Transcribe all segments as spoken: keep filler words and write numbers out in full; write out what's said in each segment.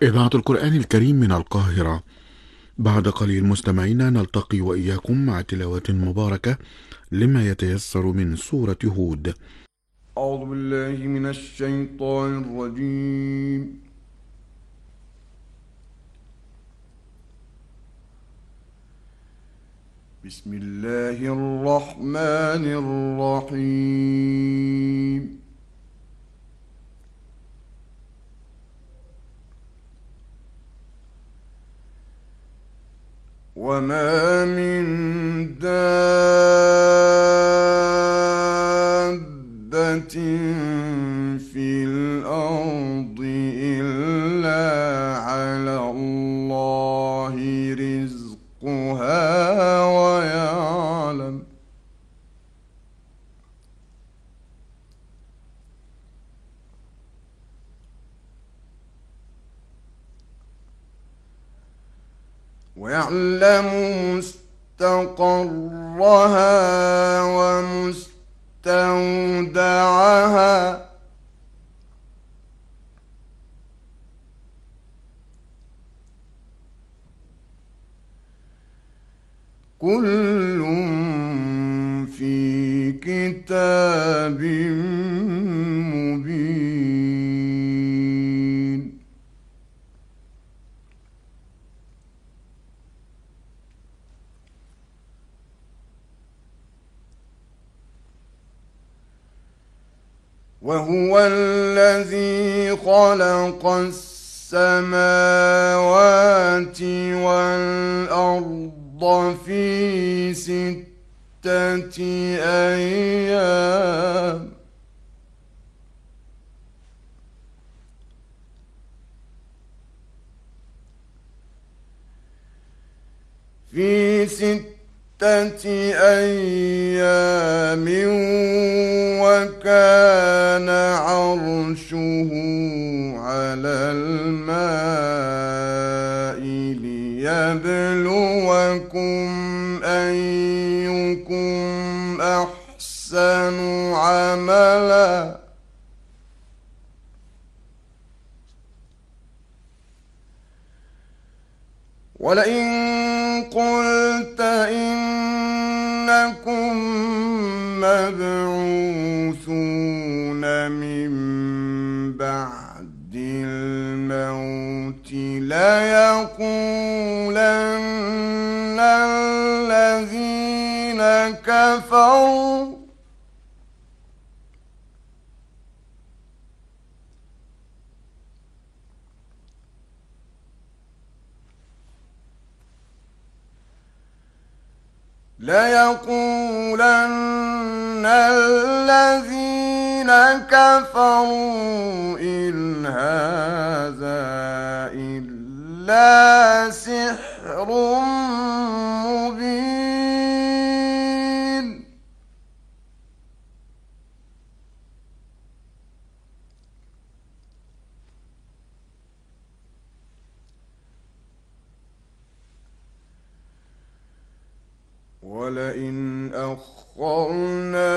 إذاعة القرآن الكريم من القاهرة. بعد قليل مستمعينا نلتقي وإياكم مع تلاوة مباركة لما يتيسر من سورة هود. أعوذ بالله من الشيطان الرجيم. بسم الله الرحمن الرحيم. وما من دابة في الأرض إلا على الله رزقها ويعلم ويعلم مستقرها ومستودعها كل في كتاب مبين. وهو الذي خلق السماوات والأرض في ستة أيام في ستة أيام وكان عرشه على الماء ليبلوكم أيكم أحسن عملا ولئن قلت إنكم مبعوثون من بعد الموت ليقولن الذين كفروا ليقولن الذين كفروا إن هذا إلا سحر مبين. ولئن أخرنا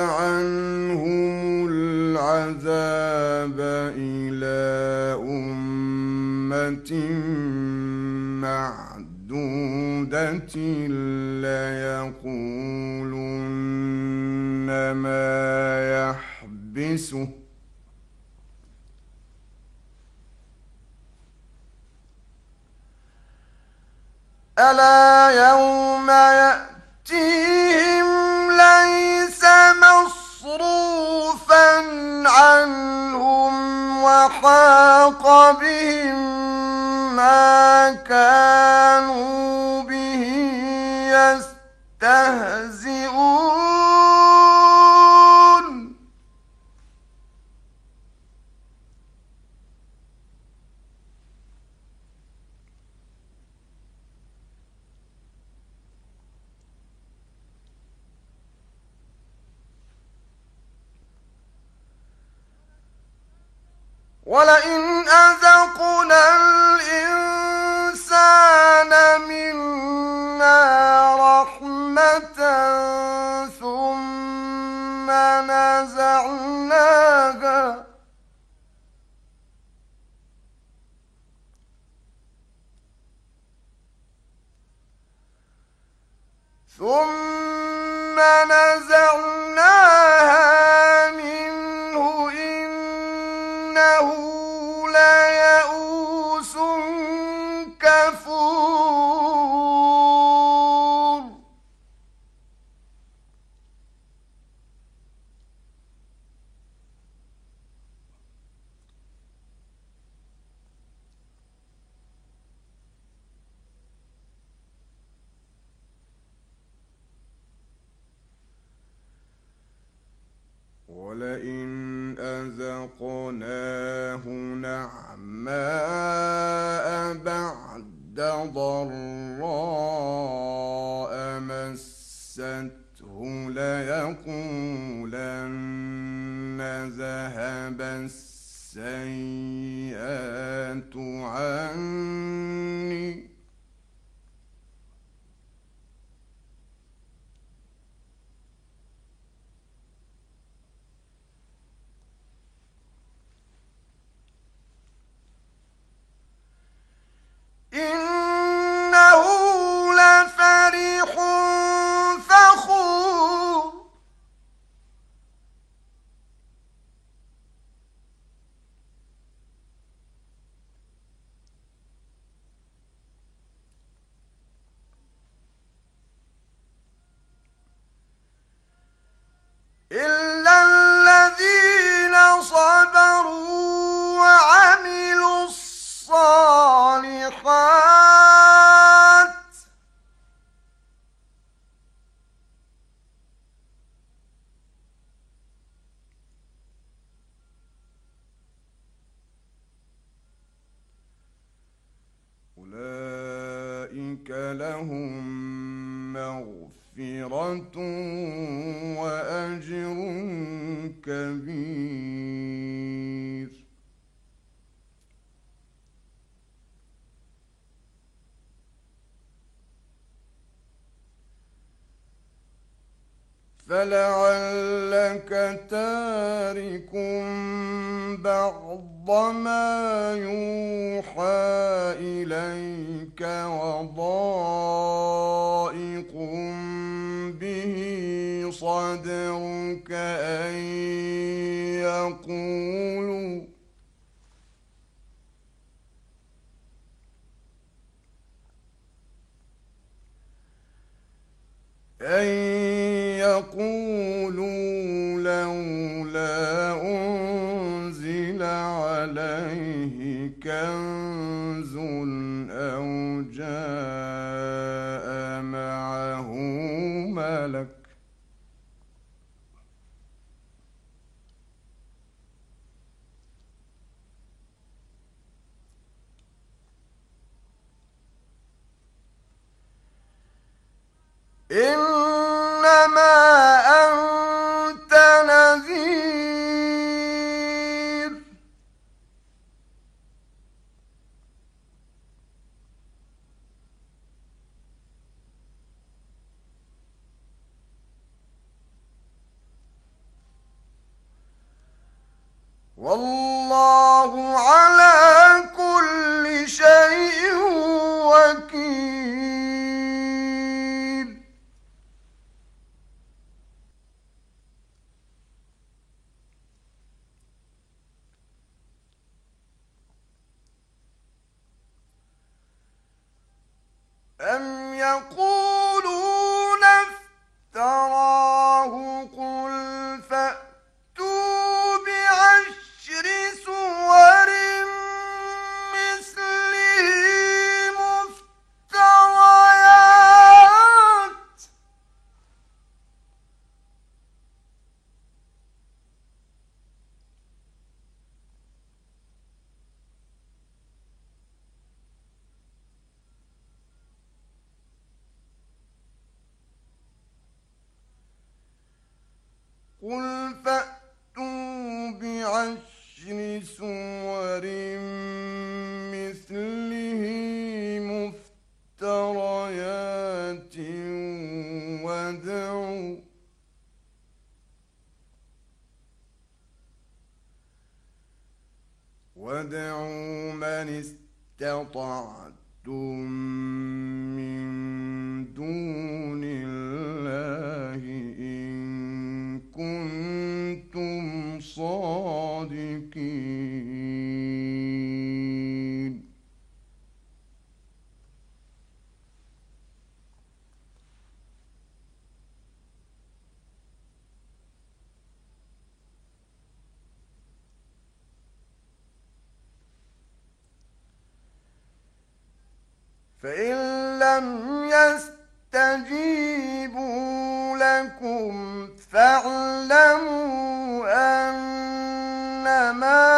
عنهم العذاب إلى أمة معدودة ليقولن ما يحبسه ألا يوم يأتيهم ليس مصروفا عنهم وحاق بهم ما كانوا به يستهزئون. ولئن أذقنا الإنسان منا رحمة ثم نزعناها ثم نزعناها منه إنه ليئوس كفور ولئن أذقناه نعماء بعد ضراء مسته ليقولن ذهب السيئات عني إنه لفرح فخور إلا الذين صبروا وعملوا الصالحات أولئك لهم مغفرة وأجر كبير فلعلك تارك بعض ما يوحى إليك وضائق به صدرك أن يقولوا أن يقولوا لولا أنزل عليه كنز أو جاء معه ملك إنما أنت نذير والله على كل شيء وكيل أم يقولون افتراه قل فأتوا بعشر سور مثله مفتريات قل فأتوا بعشر سور مثله مفتريات وادعوا وادعوا من استطعتم من دون الله فإن لم يستجيبوا لكم فاعلموا أنما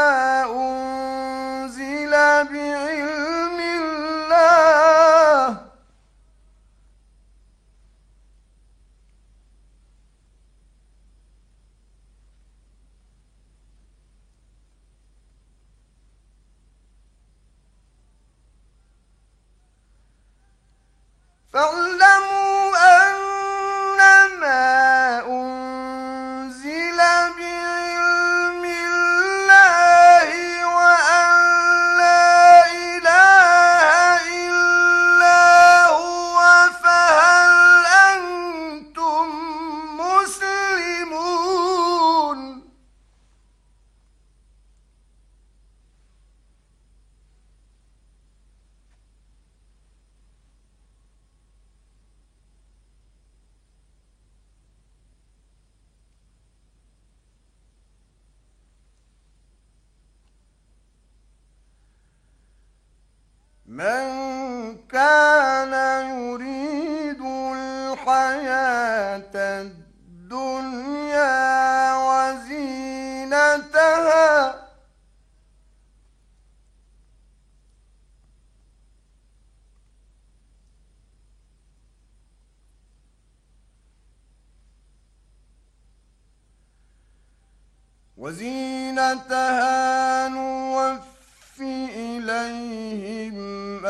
أنزل بعلم الله فاعلموا أنما أنزل بعلم الله وأن لا إله إلا هو فهل أنتم مسلمون من كان يريد الحياة الدنيا وزينتها وزينتها نوفي إليهم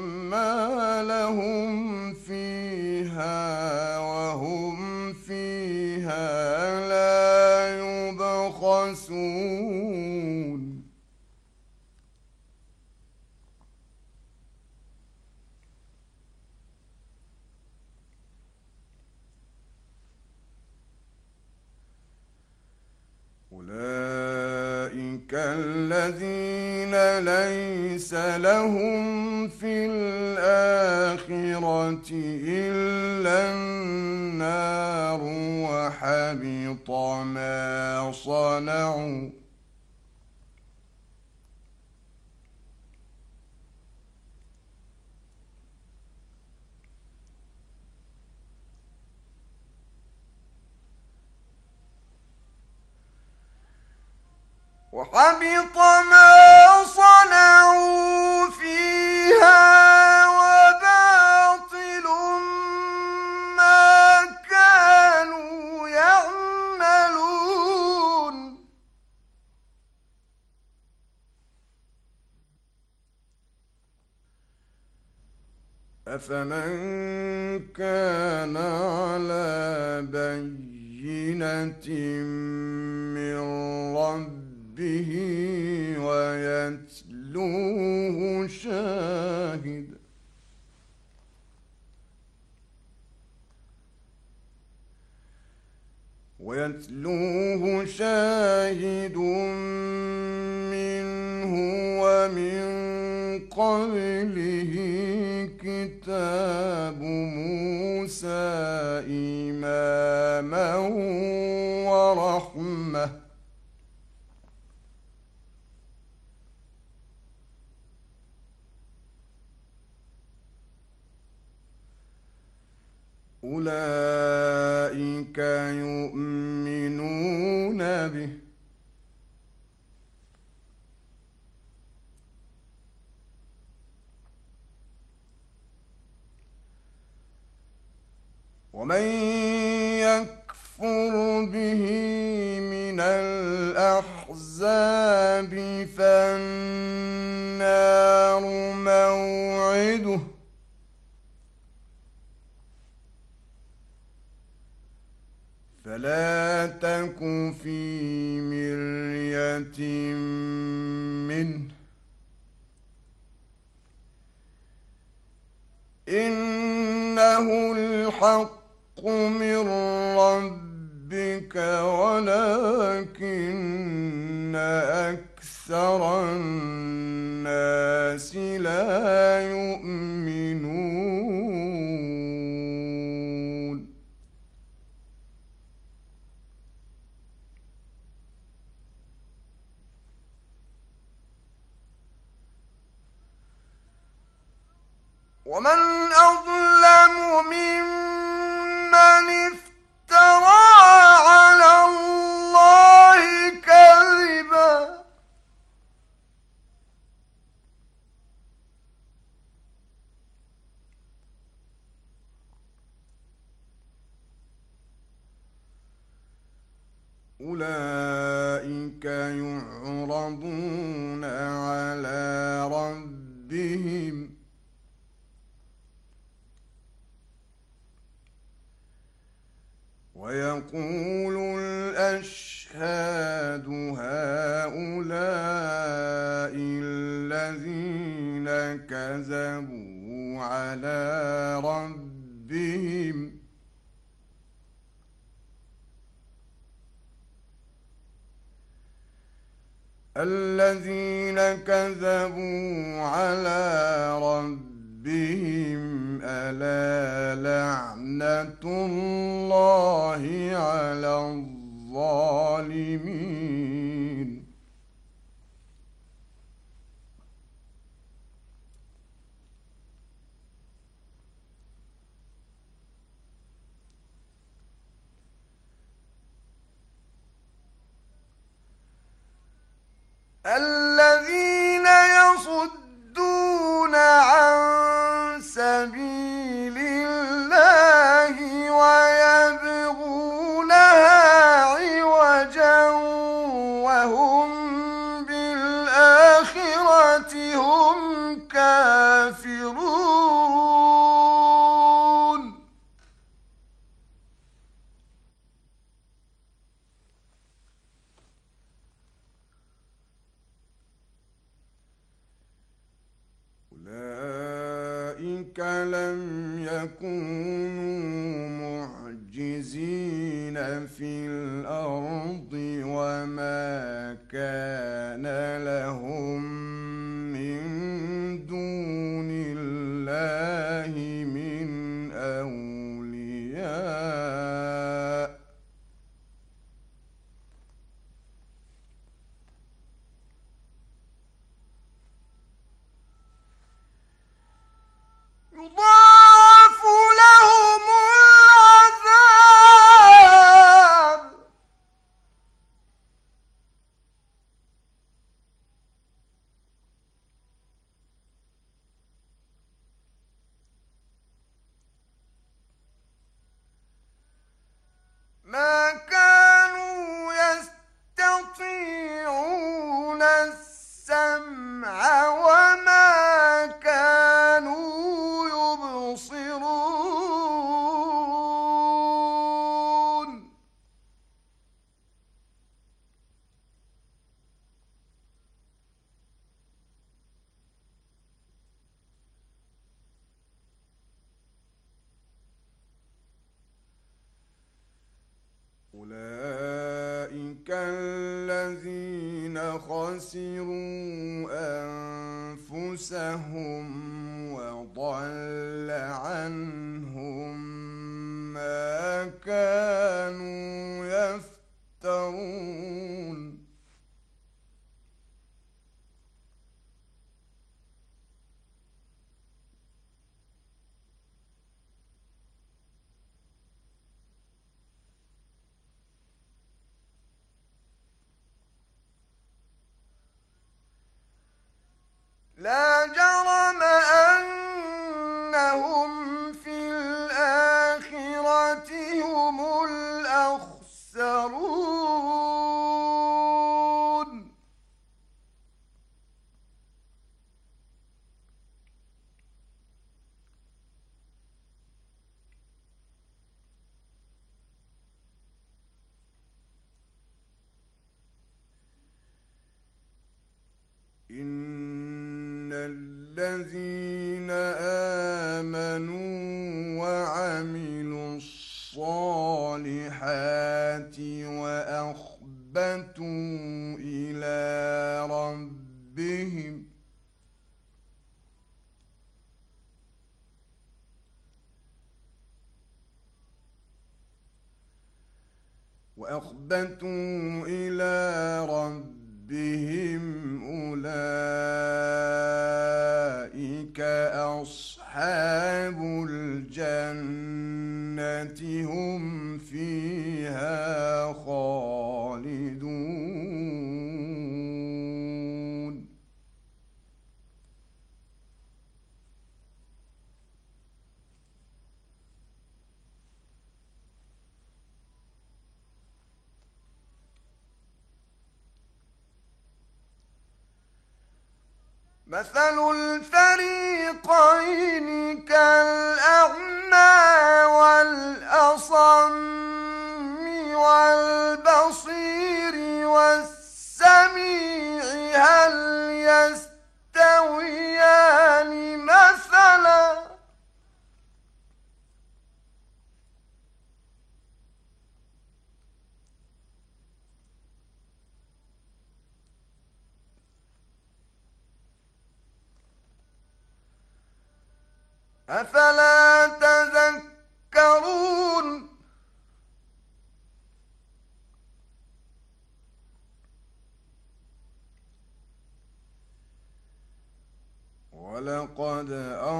أعمالهم فيها وهم فيها لا يبخسون أولئك الذين ليس لهم في الآخرة إلا النار وحبط ما صنعوا وحبط ما صنعوا فيها وباطل ما كانوا يعملون أفمن كان على بينة من ربه به ويتلوه شاهد ويتلوه شاهد منه ومن قبله كتاب موسى إماما ورحمة أولئك يؤمنون به ومن يكفر به من الأحزاب فالنار موعده فلا تك في مرية منه إنه الحق من ربك ولكن أكثر الناس لا يؤمنون ومن أظلم ممن افترى على الله كذبا أولئك يعرضون على ربهم ويقول الأشهاد هؤلاء الذين كذبوا على ربهم الذين كذبوا على ربهم ألا لعنة الله على الظالمين الذين يصدون عن سبيل الله ويبغونها عوجا وهم بالآخرة هم كافرون أولئك لم يكونوا معجزين في الأرض وما كان لهم من دون الله من أولياء يضاعف لهم العذاب ما كانوا يستطيعون السمع وما كانوا يبصرون أولئك الذين خسروا أنفسهم وضل عنهم ما كانوا يفترون لا جرم أنهم في الآخرة هم الأخسرون إن الذين آمنوا وعملوا الصالحات وأخبتوا إلى ربهم وأخبتوا إلى ربهم أولئك أصحاب مثل الفريقين كالأعمى والأصم والبصير والسميع هل يستويان مثلا أفلا تذكرون ولقد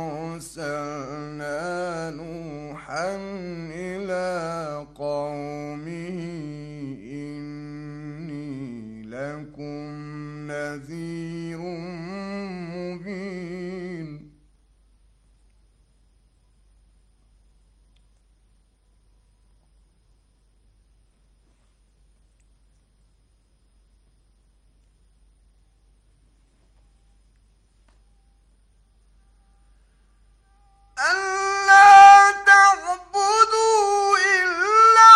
أرسلنا نوحا إلى قومه إني لكم نذير مبين ألا تعبدوا إلا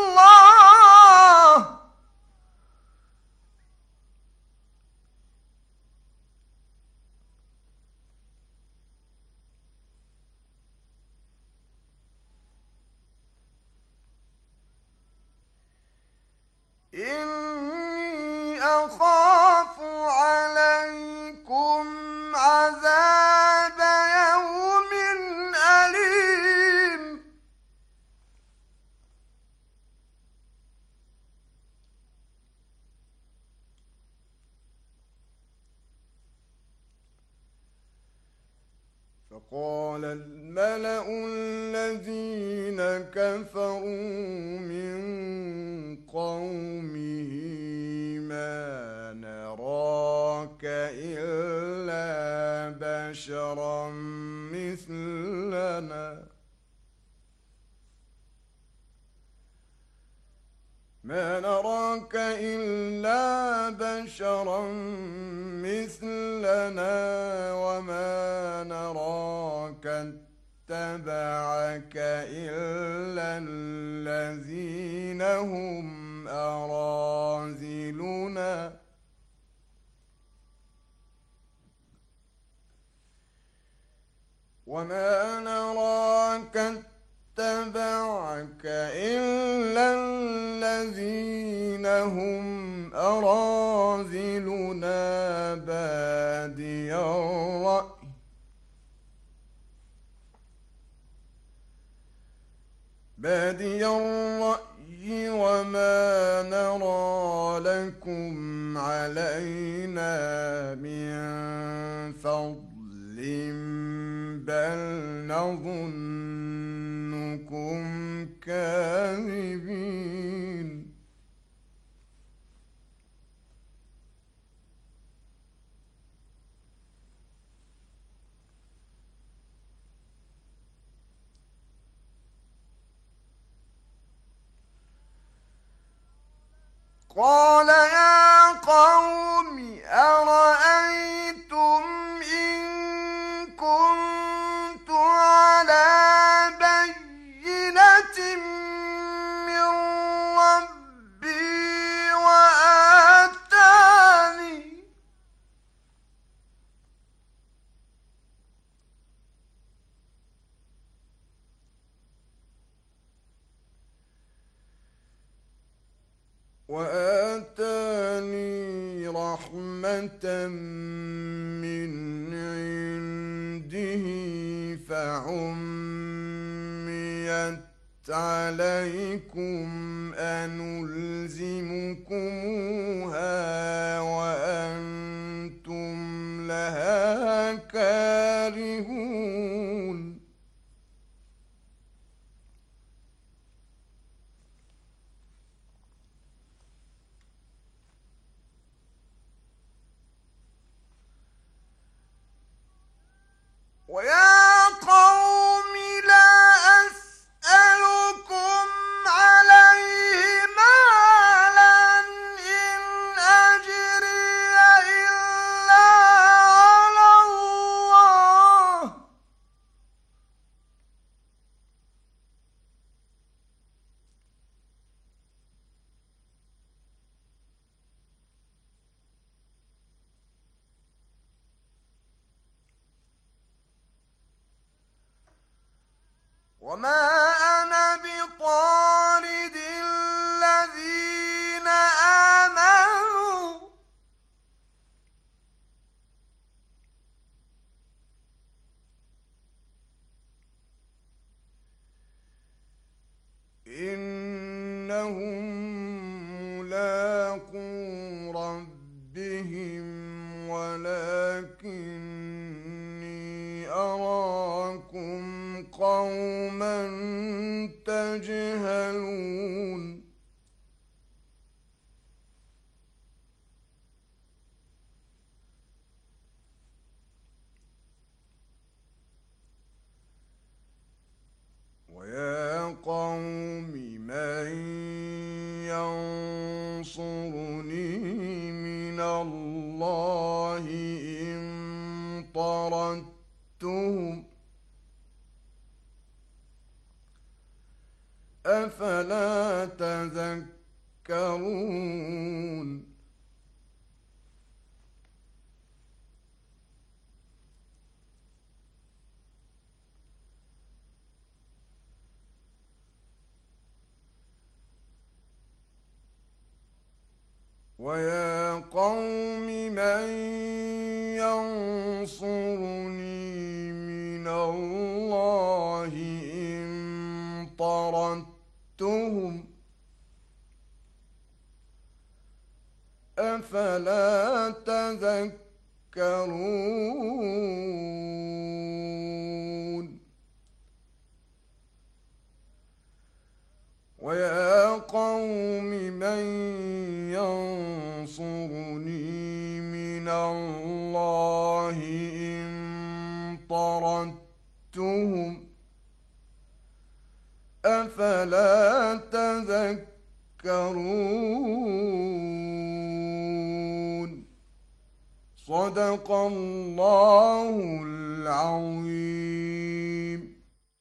الله إني أخاف عليكم عذاب يوم أليم فقال الملأ الذين كفروا من قومه ما نراك إلا بشرا مثلنا ما نراك إلا بشرا مثلنا وما نراك اتبعك إلا الذين هم أراذلنا وما نراك اتبعك إلا الذين هم أراذلنا بادي الرأي بادي الرأي وما نرى لكم علينا من فضل بل نظنكم كاذبين قال يا قوم أرأيتم إن كنت على بينة من ربي وآتاني وآتاني رحمة من عنده فعميت عليكم أنلزمكموها وأنتم لها كارهون ويا قوم لا أسألكم عليه مالا إن أجري إلا على وما أنا بطارد الذين آمنوا إنهم ملاقو ربهم ولكني أراكم قوما تجهلون ويا قوم من ينصرني من الله إن طردتهم أفلا تذكرون ويا قوم من ينصرني من الله إن طردتهم أفلا تذكرون ويا قوم من ينصرني من الله إن طردتهم أفلا تذكرون صدق الله العظيم.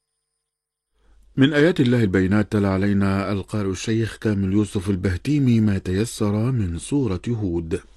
من آيات الله البينات تلا علينا القارئ الشيخ كامل يوسف البهتيمي ما تيسر من سورة هود.